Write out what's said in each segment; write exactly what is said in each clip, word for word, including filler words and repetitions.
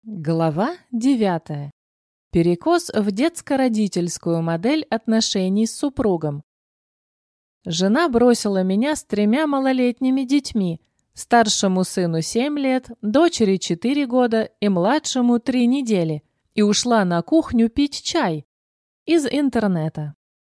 Глава девятая. Перекос в детско-родительскую модель отношений с супругом. Жена бросила меня с тремя малолетними детьми, старшему сыну семь лет, дочери четыре года и младшему три недели, и ушла на кухню пить чай из интернета.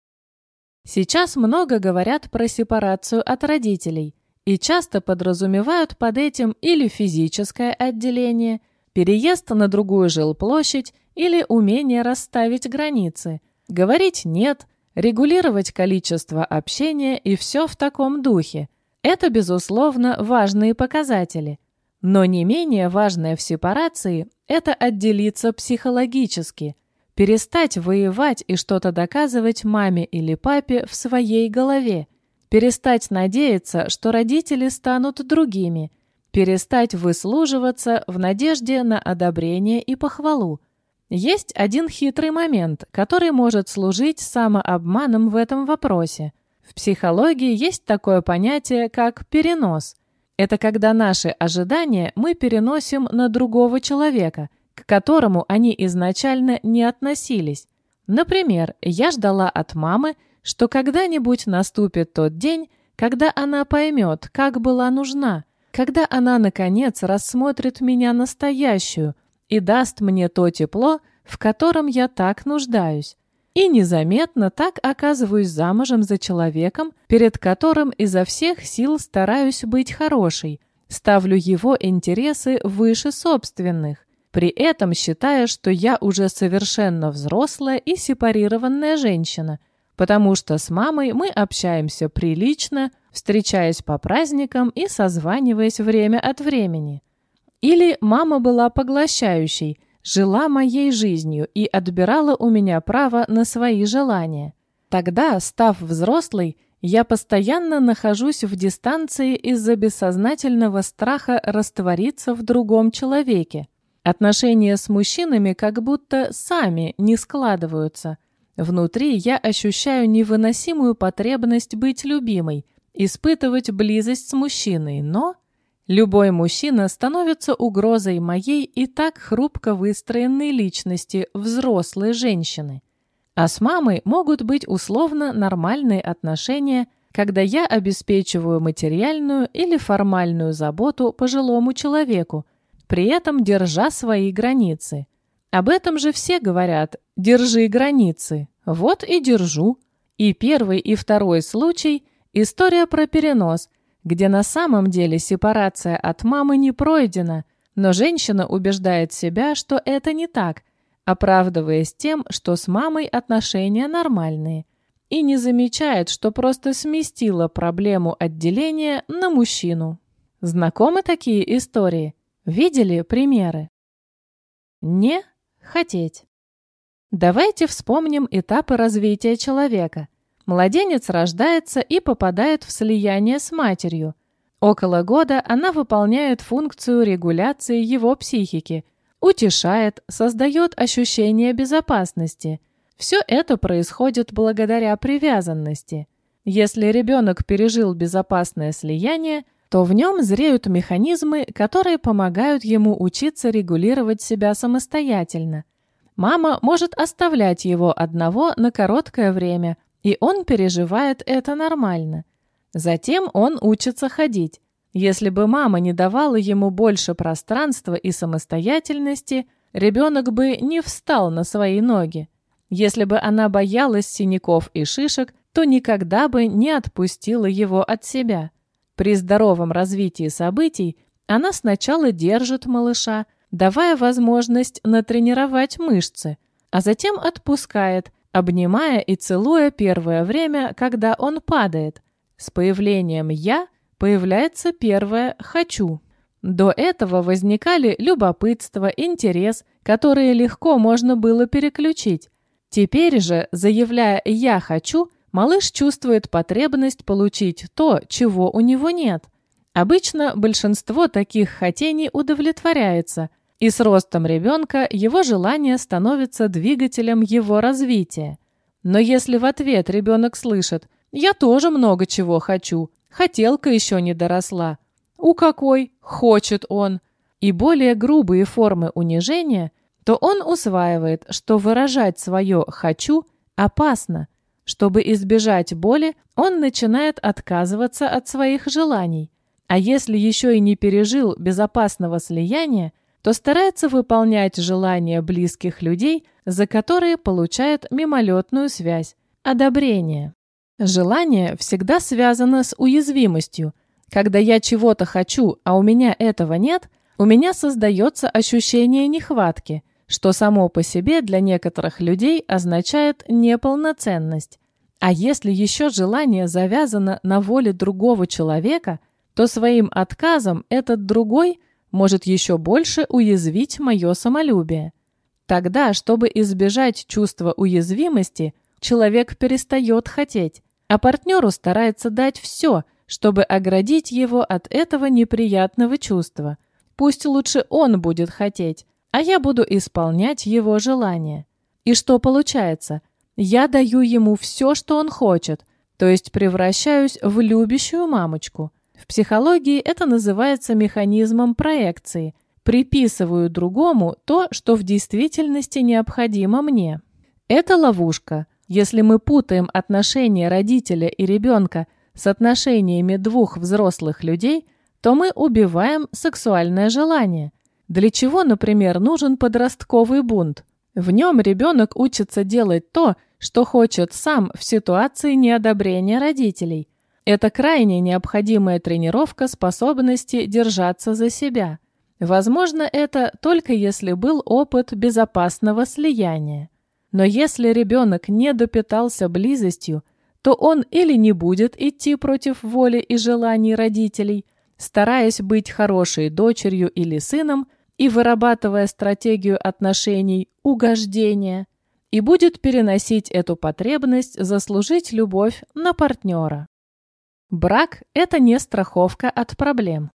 Сейчас много говорят про сепарацию от родителей и часто подразумевают под этим или физическое отделение, переезд на другую жилплощадь или умение расставить границы, говорить «нет», регулировать количество общения и все в таком духе. Это, безусловно, важные показатели. Но не менее важное в сепарации – это отделиться психологически, перестать воевать и что-то доказывать маме или папе в своей голове, перестать надеяться, что родители станут другими, перестать выслуживаться в надежде на одобрение и похвалу. Есть один хитрый момент, который может служить самообманом в этом вопросе. В психологии есть такое понятие, как перенос. Это когда наши ожидания мы переносим на другого человека, к которому они изначально не относились. Например, я ждала от мамы, что когда-нибудь наступит тот день, когда она поймет, как была нужна, когда она, наконец, рассмотрит меня настоящую и даст мне то тепло, в котором я так нуждаюсь. И незаметно так оказываюсь замужем за человеком, перед которым изо всех сил стараюсь быть хорошей, ставлю его интересы выше собственных, при этом считая, что я уже совершенно взрослая и сепарированная женщина, потому что с мамой мы общаемся прилично, встречаясь по праздникам и созваниваясь время от времени. Или мама была поглощающей, жила моей жизнью и отбирала у меня право на свои желания. Тогда, став взрослой, я постоянно нахожусь в дистанции из-за бессознательного страха раствориться в другом человеке. Отношения с мужчинами как будто сами не складываются. Внутри я ощущаю невыносимую потребность быть любимой, испытывать близость с мужчиной, но любой мужчина становится угрозой моей и так хрупко выстроенной личности взрослой женщины. А с мамой могут быть условно нормальные отношения, когда я обеспечиваю материальную или формальную заботу пожилому человеку, при этом держа свои границы. Об этом же все говорят «держи границы». Вот и держу. И первый, и второй случай – история про перенос, где на самом деле сепарация от мамы не пройдена, но женщина убеждает себя, что это не так, оправдываясь тем, что с мамой отношения нормальные, и не замечает, что просто сместила проблему отделения на мужчину. Знакомы такие истории? Видели примеры? Не хотеть. Давайте вспомним этапы развития человека. Младенец рождается и попадает в слияние с матерью. Около года она выполняет функцию регуляции его психики, утешает, создает ощущение безопасности. Все это происходит благодаря привязанности. Если ребенок пережил безопасное слияние, то в нем зреют механизмы, которые помогают ему учиться регулировать себя самостоятельно. Мама может оставлять его одного на короткое время, и он переживает это нормально. Затем он учится ходить. Если бы мама не давала ему больше пространства и самостоятельности, ребенок бы не встал на свои ноги. Если бы она боялась синяков и шишек, то никогда бы не отпустила его от себя. При здоровом развитии событий она сначала держит малыша, давая возможность натренировать мышцы, а затем отпускает, обнимая и целуя первое время, когда он падает. С появлением «я» появляется первое «хочу». До этого возникали любопытство, интерес, которые легко можно было переключить. Теперь же, заявляя «я хочу», малыш чувствует потребность получить то, чего у него нет. Обычно большинство таких хотений удовлетворяется, и с ростом ребенка его желание становится двигателем его развития. Но если в ответ ребенок слышит «я тоже много чего хочу, хотелка еще не доросла», «у какой хочет он», и более грубые формы унижения, то он усваивает, что выражать свое «хочу» опасно. Чтобы избежать боли, он начинает отказываться от своих желаний. А если еще и не пережил безопасного слияния, то старается выполнять желания близких людей, за которые получает мимолетную связь, одобрение. Желание всегда связано с уязвимостью. Когда я чего-то хочу, а у меня этого нет, у меня создается ощущение нехватки, что само по себе для некоторых людей означает неполноценность. А если еще желание завязано на воле другого человека, то своим отказом этот другой может еще больше уязвить мое самолюбие. Тогда, чтобы избежать чувства уязвимости, человек перестает хотеть, а партнеру старается дать все, чтобы оградить его от этого неприятного чувства. Пусть лучше он будет хотеть, а я буду исполнять его желания. И что получается? Я даю ему все, что он хочет, то есть превращаюсь в любящую мамочку. В психологии это называется механизмом проекции. Приписываю другому то, что в действительности необходимо мне. Это ловушка. Если мы путаем отношения родителя и ребенка с отношениями двух взрослых людей, то мы убиваем сексуальное желание. Для чего, например, нужен подростковый бунт? В нем ребенок учится делать то, что хочет сам в ситуации неодобрения родителей. Это крайне необходимая тренировка способности держаться за себя. Возможно, это только если был опыт безопасного слияния. Но если ребенок не допитался близостью, то он или не будет идти против воли и желаний родителей, стараясь быть хорошей дочерью или сыном и вырабатывая стратегию отношений угождения, и будет переносить эту потребность заслужить любовь на партнера. Брак – это не страховка от проблем.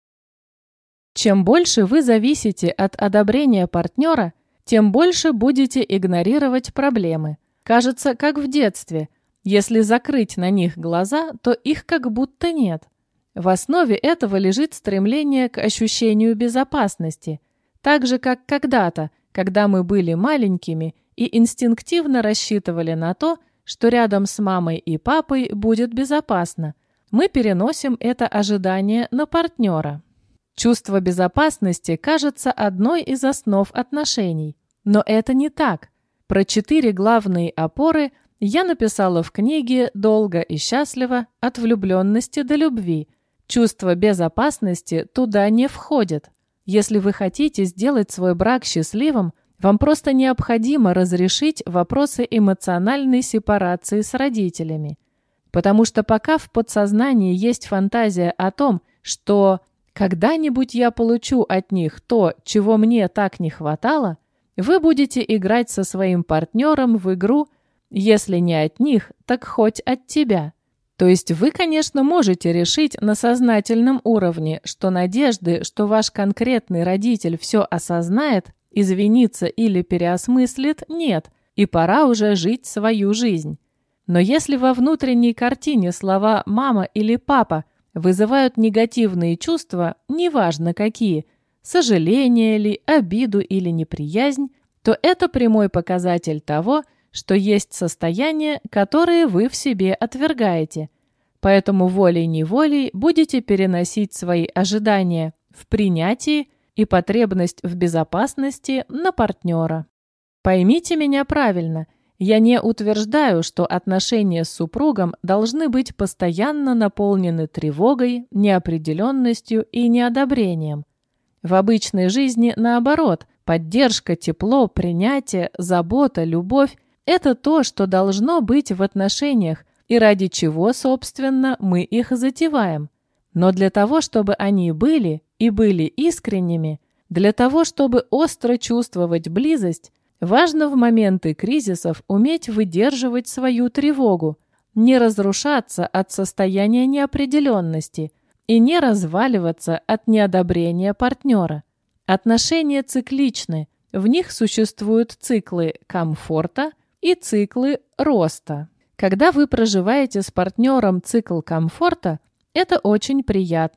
Чем больше вы зависите от одобрения партнера, тем больше будете игнорировать проблемы. Кажется, как в детстве. Если закрыть на них глаза, то их как будто нет. В основе этого лежит стремление к ощущению безопасности, так же, как когда-то, когда мы были маленькими и инстинктивно рассчитывали на то, что рядом с мамой и папой будет безопасно. Мы переносим это ожидание на партнера. Чувство безопасности кажется одной из основ отношений, но это не так. Про четыре главные опоры я написала в книге «Долго и счастливо. От влюбленности до любви». Чувство безопасности туда не входит. Если вы хотите сделать свой брак счастливым, вам просто необходимо разрешить вопросы эмоциональной сепарации с родителями. Потому что пока в подсознании есть фантазия о том, что когда-нибудь я получу от них то, чего мне так не хватало, вы будете играть со своим партнером в игру, если не от них, так хоть от тебя. То есть вы, конечно, можете решить на сознательном уровне, что надежды, что ваш конкретный родитель все осознает, извинится или переосмыслит, нет, и пора уже жить свою жизнь. Но если во внутренней картине слова «мама» или «папа» вызывают негативные чувства, неважно какие, сожаление ли, обиду или неприязнь, то это прямой показатель того, что есть состояния, которые вы в себе отвергаете. Поэтому волей-неволей будете переносить свои ожидания в принятии и потребность в безопасности на партнера. Поймите меня правильно, я не утверждаю, что отношения с супругом должны быть постоянно наполнены тревогой, неопределенностью и неодобрением. В обычной жизни, наоборот, поддержка, тепло, принятие, забота, любовь – это то, что должно быть в отношениях, и ради чего, собственно, мы их затеваем. Но для того, чтобы они были и были искренними, для того, чтобы остро чувствовать близость, важно в моменты кризисов уметь выдерживать свою тревогу, не разрушаться от состояния неопределенности и не разваливаться от неодобрения партнера. Отношения цикличны, в них существуют циклы комфорта и циклы роста. Когда вы проживаете с партнером цикл комфорта, это очень приятно.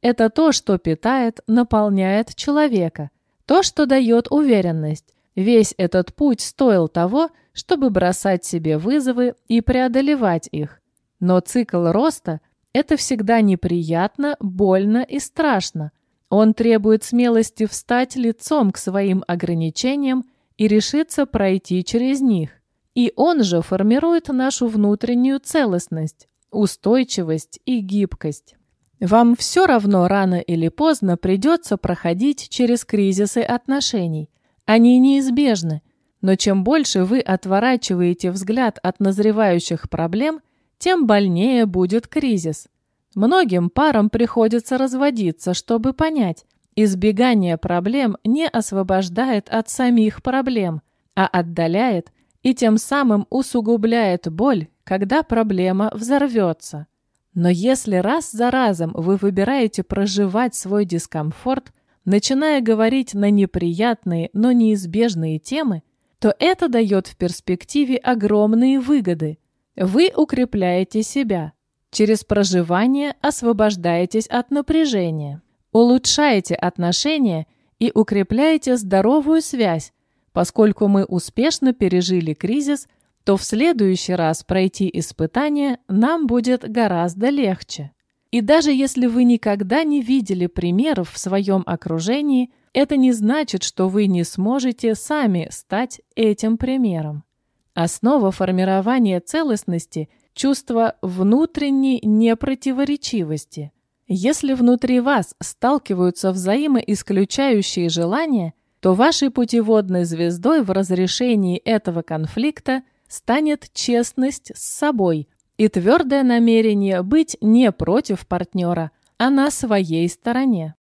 это то, что питает, наполняет человека, то, что дает уверенность. Весь этот путь стоил того, чтобы бросать себе вызовы и преодолевать их. Но цикл роста – это всегда неприятно, больно и страшно. Он требует смелости встать лицом к своим ограничениям и решиться пройти через них. И он же формирует нашу внутреннюю целостность, устойчивость и гибкость. Вам все равно рано или поздно придется проходить через кризисы отношений. Они неизбежны, но чем больше вы отворачиваете взгляд от назревающих проблем, тем больнее будет кризис. Многим парам приходится разводиться, чтобы понять, избегание проблем не освобождает от самих проблем, а отдаляет и тем самым усугубляет боль, когда проблема взорвется. Но если раз за разом вы выбираете проживать свой дискомфорт, начиная говорить на неприятные, но неизбежные темы, то это дает в перспективе огромные выгоды. Вы укрепляете себя. Через проживание освобождаетесь от напряжения, улучшаете отношения и укрепляете здоровую связь. Поскольку мы успешно пережили кризис, то в следующий раз пройти испытание нам будет гораздо легче. И даже если вы никогда не видели примеров в своем окружении, это не значит, что вы не сможете сами стать этим примером. Основа формирования целостности – чувство внутренней непротиворечивости. Если внутри вас сталкиваются взаимоисключающие желания, то вашей путеводной звездой в разрешении этого конфликта станет честность с собой и твердое намерение быть не против партнера, а на своей стороне.